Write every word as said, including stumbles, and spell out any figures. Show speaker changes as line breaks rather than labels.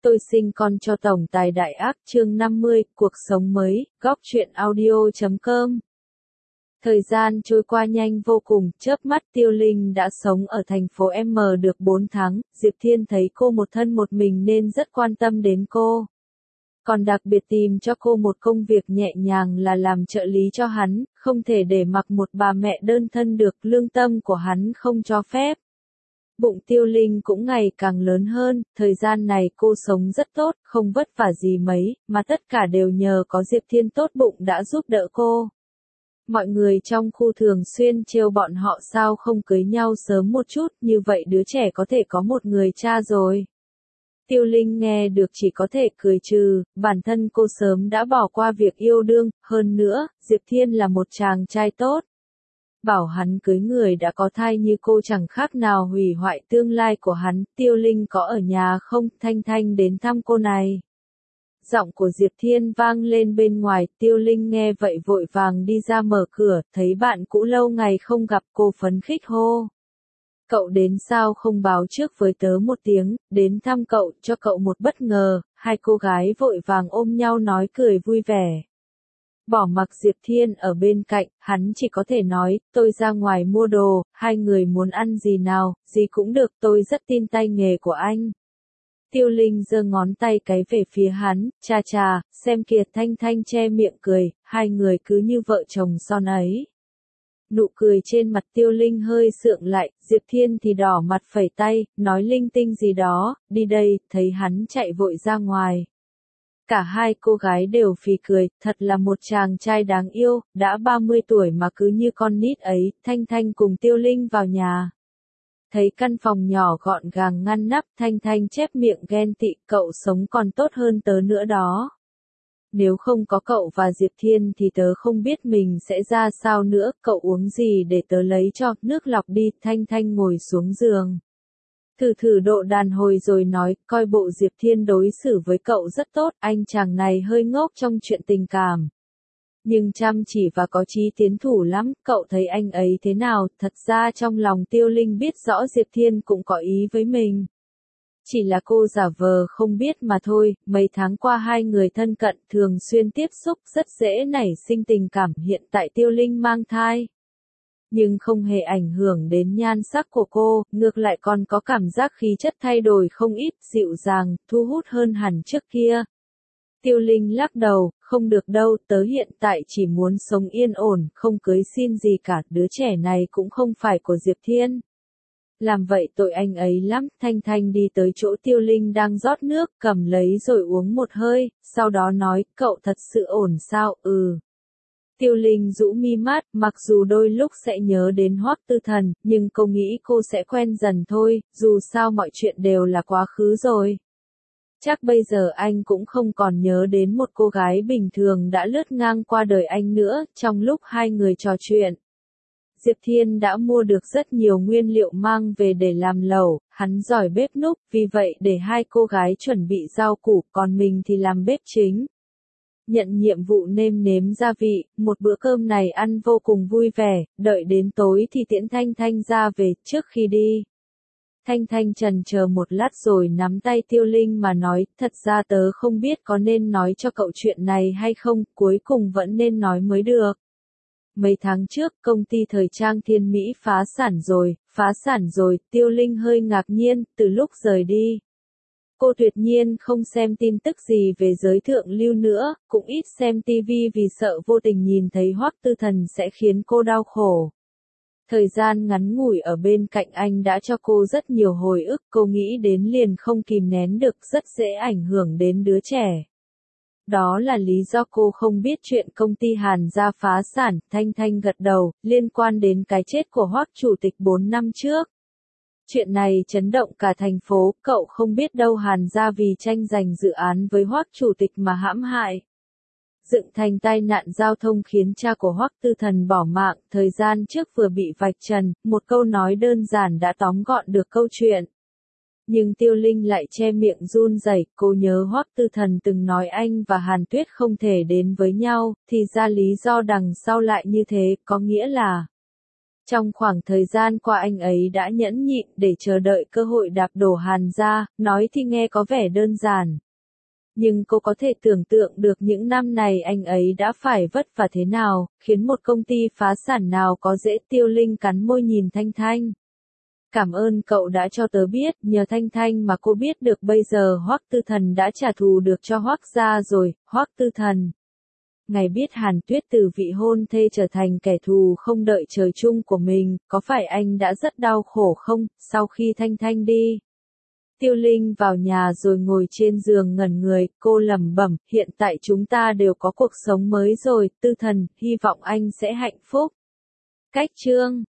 Tôi sinh con cho tổng tài đại ác chương năm mươi, cuộc sống mới, góc truyện audio chấm com. Thời gian trôi qua nhanh vô cùng, chớp mắt Tiêu Linh đã sống ở thành phố M được bốn tháng, Diệp Thiên thấy cô một thân một mình nên rất quan tâm đến cô. Còn đặc biệt tìm cho cô một công việc nhẹ nhàng là làm trợ lý cho hắn, không thể để mặc một bà mẹ đơn thân được, lương tâm của hắn không cho phép. Bụng Tiêu Linh cũng ngày càng lớn hơn, thời gian này cô sống rất tốt, không vất vả gì mấy, mà tất cả đều nhờ có Diệp Thiên tốt bụng đã giúp đỡ cô. Mọi người trong khu thường xuyên trêu bọn họ sao không cưới nhau sớm một chút, như vậy đứa trẻ có thể có một người cha rồi. Tiêu Linh nghe được chỉ có thể cười trừ, bản thân cô sớm đã bỏ qua việc yêu đương, hơn nữa, Diệp Thiên là một chàng trai tốt. Bảo hắn cưới người đã có thai như cô chẳng khác nào hủy hoại tương lai của hắn. Tiêu Linh có ở nhà không? Thanh Thanh đến thăm cô này. Giọng của Diệp Thiên vang lên bên ngoài, Tiêu Linh nghe vậy vội vàng đi ra mở cửa, thấy bạn cũ lâu ngày không gặp, cô phấn khích hô. Cậu đến sao không báo trước với tớ một tiếng, đến thăm cậu, cho cậu một bất ngờ. Hai cô gái vội vàng ôm nhau nói cười vui vẻ. Bỏ mặc Diệp Thiên ở bên cạnh, hắn chỉ có thể nói, tôi ra ngoài mua đồ, hai người muốn ăn gì nào, gì cũng được, tôi rất tin tay nghề của anh. Tiêu Linh giơ ngón tay cái về phía hắn, cha cha, xem kìa. Thanh Thanh che miệng cười, hai người cứ như vợ chồng son ấy. Nụ cười trên mặt Tiêu Linh hơi sượng lại, Diệp Thiên thì đỏ mặt phẩy tay, nói linh tinh gì đó, đi đây, thấy hắn chạy vội ra ngoài. Cả hai cô gái đều phì cười, thật là một chàng trai đáng yêu, đã ba mươi tuổi mà cứ như con nít ấy. Thanh Thanh cùng Tiêu Linh vào nhà. Thấy căn phòng nhỏ gọn gàng ngăn nắp, Thanh Thanh chép miệng ghen tị, cậu sống còn tốt hơn tớ nữa đó. Nếu không có cậu và Diệp Thiên thì tớ không biết mình sẽ ra sao nữa, cậu uống gì để tớ lấy cho, nước lọc đi. Thanh Thanh ngồi xuống giường. Thử thử độ đàn hồi rồi nói, coi bộ Diệp Thiên đối xử với cậu rất tốt, anh chàng này hơi ngốc trong chuyện tình cảm. Nhưng chăm chỉ và có chí tiến thủ lắm, cậu thấy anh ấy thế nào? Thật ra trong lòng Tiêu Linh biết rõ Diệp Thiên cũng có ý với mình. Chỉ là cô giả vờ không biết mà thôi, mấy tháng qua hai người thân cận, thường xuyên tiếp xúc, rất dễ nảy sinh tình cảm. Hiện tại Tiêu Linh mang thai. Nhưng không hề ảnh hưởng đến nhan sắc của cô, ngược lại còn có cảm giác khí chất thay đổi không ít, dịu dàng, thu hút hơn hẳn trước kia. Tiêu Linh lắc đầu, không được đâu, tớ hiện tại chỉ muốn sống yên ổn, không cưới xin gì cả, đứa trẻ này cũng không phải của Diệp Thiên. Làm vậy tội anh ấy lắm. Thanh Thanh đi tới chỗ Tiêu Linh đang rót nước, cầm lấy rồi uống một hơi, sau đó nói, cậu thật sự ổn sao? Ừ. Tiêu Linh rũ mi mắt, mặc dù đôi lúc sẽ nhớ đến Hoắc Tư Thần, nhưng cô nghĩ cô sẽ quen dần thôi, dù sao mọi chuyện đều là quá khứ rồi. Chắc bây giờ anh cũng không còn nhớ đến một cô gái bình thường đã lướt ngang qua đời anh nữa. Trong lúc hai người trò chuyện, Diệp Thiên đã mua được rất nhiều nguyên liệu mang về để làm lẩu, hắn giỏi bếp núc, vì vậy để hai cô gái chuẩn bị rau củ, còn mình thì làm bếp chính. Nhận nhiệm vụ nêm nếm gia vị, một bữa cơm này ăn vô cùng vui vẻ, đợi đến tối thì tiễn Thanh Thanh ra về. Trước khi đi, Thanh Thanh chần chờ một lát rồi nắm tay Tiêu Linh mà nói, thật ra tớ không biết có nên nói cho cậu chuyện này hay không, cuối cùng vẫn nên nói mới được. Mấy tháng trước, công ty thời trang Thiên Mỹ phá sản rồi, phá sản rồi. Tiêu Linh hơi ngạc nhiên, từ lúc rời đi. Cô tuyệt nhiên không xem tin tức gì về giới thượng lưu nữa, cũng ít xem tivi vì sợ vô tình nhìn thấy Hoắc Tư Thần sẽ khiến cô đau khổ. Thời gian ngắn ngủi ở bên cạnh anh đã cho cô rất nhiều hồi ức, cô nghĩ đến liền không kìm nén được, rất dễ ảnh hưởng đến đứa trẻ. Đó là lý do cô không biết chuyện công ty Hàn Gia phá sản. Thanh Thanh gật đầu, liên quan đến cái chết của Hoắc chủ tịch bốn năm trước. Chuyện này chấn động cả thành phố, cậu không biết đâu, Hàn Gia vì tranh giành dự án với Hoắc chủ tịch mà hãm hại. Dựng thành tai nạn giao thông khiến cha của Hoắc Tư Thần bỏ mạng, thời gian trước vừa bị vạch trần, một câu nói đơn giản đã tóm gọn được câu chuyện. Nhưng Tiêu Linh lại che miệng run rẩy, cô nhớ Hoắc Tư Thần từng nói anh và Hàn Tuyết không thể đến với nhau, thì ra lý do đằng sau lại như thế, có nghĩa là Trong khoảng thời gian qua anh ấy đã nhẫn nhịn để chờ đợi cơ hội đạp đổ Hàn gia, nói thì nghe có vẻ đơn giản. Nhưng cô có thể tưởng tượng được những năm này anh ấy đã phải vất vả thế nào, khiến một công ty phá sản nào có dễ. Tiêu Linh cắn môi nhìn Thanh Thanh. Cảm ơn cậu đã cho tớ biết, nhờ Thanh Thanh mà cô biết được bây giờ Hoắc Tư Thần đã trả thù được cho Hoắc gia rồi. Hoắc Tư Thần. Ngài biết Hàn Tuyết từ vị hôn thê trở thành kẻ thù không đợi trời chung của mình, có phải anh đã rất đau khổ không? Sau khi Thanh Thanh đi, Tiêu Linh vào nhà rồi ngồi trên giường ngẩn người, cô lẩm bẩm, hiện tại chúng ta đều có cuộc sống mới rồi, Tư Thần, hy vọng anh sẽ hạnh phúc. Cách chương